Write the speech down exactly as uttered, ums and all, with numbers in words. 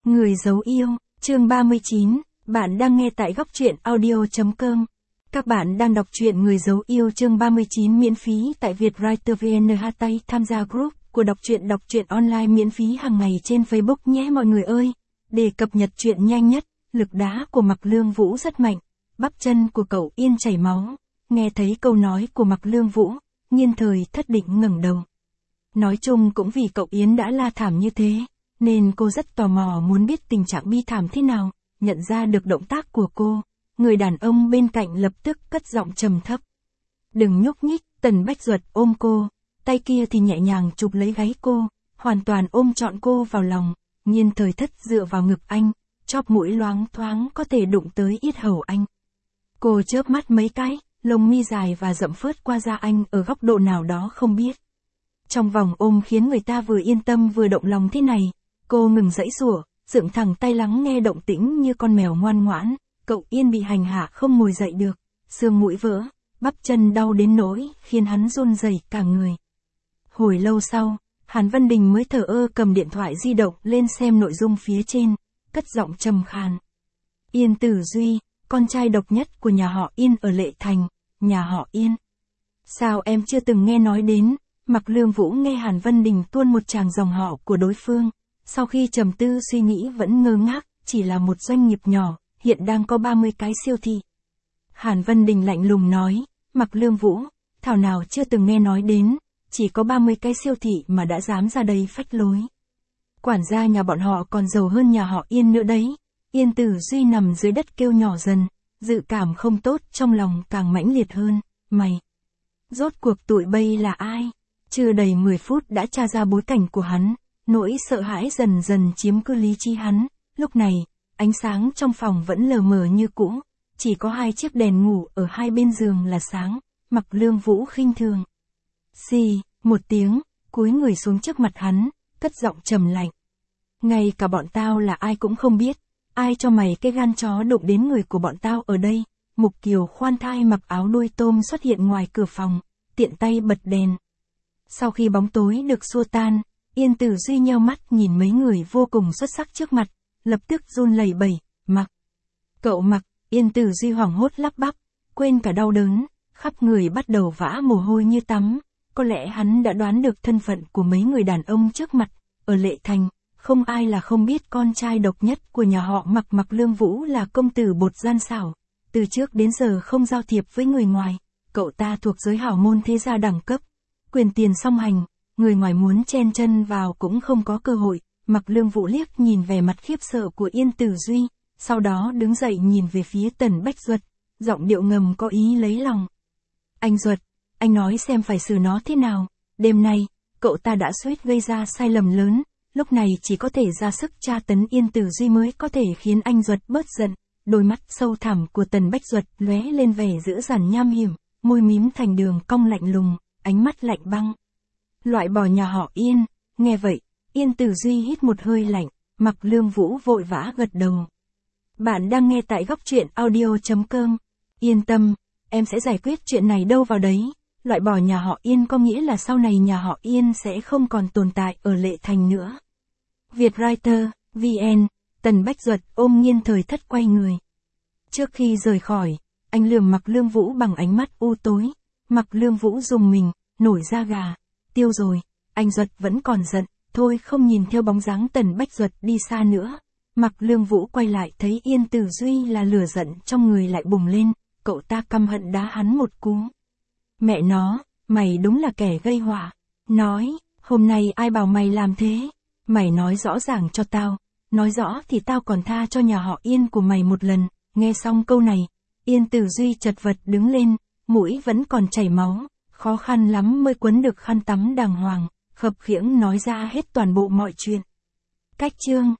Người giấu yêu, chương ba mươi chín, bạn đang nghe tại góc truyện audio chấm com. Các bạn đang đọc truyện Người giấu yêu chương ba mươi chín miễn phí tại Vietwriter vê en hát tay tham gia group của đọc truyện đọc truyện online miễn phí hàng ngày trên Facebook nhé mọi người ơi. Để cập nhật truyện nhanh nhất, lực đá của Mạc Lương Vũ rất mạnh, bắp chân của cậu Yên chảy máu. Nghe thấy câu nói của Mạc Lương Vũ, Nhiên Thời thất định ngẩng đầu. Nói chung cũng vì cậu Yến đã la thảm như thế, nên cô rất tò mò muốn biết tình trạng bi thảm thế nào. Nhận ra được động tác của cô, người đàn ông bên cạnh lập tức cất giọng trầm thấp. Đừng nhúc nhích. Tần Bách Duật ôm cô, tay kia thì nhẹ nhàng chụp lấy gáy cô, hoàn toàn ôm trọn cô vào lòng. Nhiên Thời thất dựa vào ngực anh, chóp mũi loáng thoáng có thể đụng tới yết hầu anh. Cô chớp mắt mấy cái, lông mi dài và rậm phớt qua da anh ở góc độ nào đó không biết. Trong vòng ôm khiến người ta vừa yên tâm vừa động lòng thế này, cô ngừng giãy giụa, dựng thẳng tay lắng nghe động tĩnh như con mèo ngoan ngoãn. Cậu Yên bị hành hạ không ngồi dậy được, xương mũi vỡ, bắp chân đau đến nỗi khiến hắn run rẩy cả người. Hồi lâu sau, Hàn Vân Đình mới thờ ơ cầm điện thoại di động lên xem nội dung phía trên, cất giọng trầm khàn. Yên Tử Duy, con trai độc nhất của nhà họ Yên ở Lệ Thành, nhà họ Yên. Sao em chưa từng nghe nói đến? Mạc Lương Vũ nghe Hàn Vân Đình tuôn một tràng dòng họ của đối phương, sau khi trầm tư suy nghĩ vẫn ngơ ngác, chỉ là một doanh nghiệp nhỏ, hiện đang có ba mươi cái siêu thị. Hàn Vân Đình lạnh lùng nói, Mạc Lương Vũ, thảo nào chưa từng nghe nói đến, chỉ có ba mươi cái siêu thị mà đã dám ra đây phách lối. Quản gia nhà bọn họ còn giàu hơn nhà họ Yên nữa đấy. Yên Tử Duy nằm dưới đất kêu nhỏ dần, dự cảm không tốt trong lòng càng mãnh liệt hơn. Mày, rốt cuộc tụi bay là ai? Chưa đầy mười phút đã tra ra bối cảnh của hắn, nỗi sợ hãi dần dần chiếm cứ lý trí hắn. Lúc này, ánh sáng trong phòng vẫn lờ mờ như cũ, chỉ có hai chiếc đèn ngủ ở hai bên giường là sáng. Mạc Lương Vũ khinh thường. Xì, một tiếng, cúi người xuống trước mặt hắn, cất giọng trầm lạnh. Ngay cả bọn tao là ai cũng không biết, ai cho mày cái gan chó đụng đến người của bọn tao ở đây? Mục Kiều khoan thai mặc áo đuôi tôm xuất hiện ngoài cửa phòng, tiện tay bật đèn. Sau khi bóng tối được xua tan, Yên Tử Duy nheo mắt nhìn mấy người vô cùng xuất sắc trước mặt, lập tức run lẩy bẩy, Mặc. Cậu Mặc. Yên Tử Duy hoảng hốt lắp bắp, quên cả đau đớn, khắp người bắt đầu vã mồ hôi như tắm. Có lẽ hắn đã đoán được thân phận của mấy người đàn ông trước mặt. Ở Lệ Thành, không ai là không biết con trai độc nhất của nhà họ Mạc. Mạc Lương Vũ là công tử bột gian xảo, từ trước đến giờ không giao thiệp với người ngoài. Cậu ta thuộc giới hảo môn thế gia đẳng cấp, quyền tiền song hành, người ngoài muốn chen chân vào cũng không có cơ hội. Mạc Lương Vũ liếc nhìn vẻ mặt khiếp sợ của Yên Tử Duy, sau đó đứng dậy nhìn về phía Tần Bách Duật, giọng điệu ngầm có ý lấy lòng. Anh Duật, anh nói xem phải xử nó thế nào. Đêm nay, cậu ta đã suýt gây ra sai lầm lớn, lúc này chỉ có thể ra sức tra tấn Yên Tử Duy mới có thể khiến anh Duật bớt giận. Đôi mắt sâu thẳm của Tần Bách Duật lóe lên vẻ dữ dằn nham hiểm, môi mím thành đường cong lạnh lùng, ánh mắt lạnh băng. Loại bỏ nhà họ Yên. Nghe vậy, Yên Tử Duy hít một hơi lạnh, Mạc Lương Vũ vội vã gật đầu. Bạn đang nghe tại góc truyện audio chấm com. Yên tâm, em sẽ giải quyết chuyện này đâu vào đấy. Loại bỏ nhà họ Yên có nghĩa là sau này nhà họ Yên sẽ không còn tồn tại ở Lệ Thành nữa. Vietwriter, vê en, Tần Bách Duật ôm Nhiên Thời thất quay người. Trước khi rời khỏi, anh lườm Mạc Lương Vũ bằng ánh mắt u tối. Mạc Lương Vũ rùng mình, nổi da gà. Tiêu rồi, anh Duật vẫn còn giận, thôi không nhìn theo bóng dáng Tần Bách Duật đi xa nữa. Mạc Lương Vũ quay lại thấy Yên Tử Duy là lửa giận trong người lại bùng lên, cậu ta căm hận đá hắn một cú. Mẹ nó, mày đúng là kẻ gây họa. Nói, hôm nay ai bảo mày làm thế? Mày nói rõ ràng cho tao, nói rõ thì tao còn tha cho nhà họ Yên của mày một lần. Nghe xong câu này, Yên Tử Duy chật vật đứng lên, mũi vẫn còn chảy máu, khó khăn lắm mới quấn được khăn tắm đàng hoàng, khập khiễng nói ra hết toàn bộ mọi chuyện. Cách chương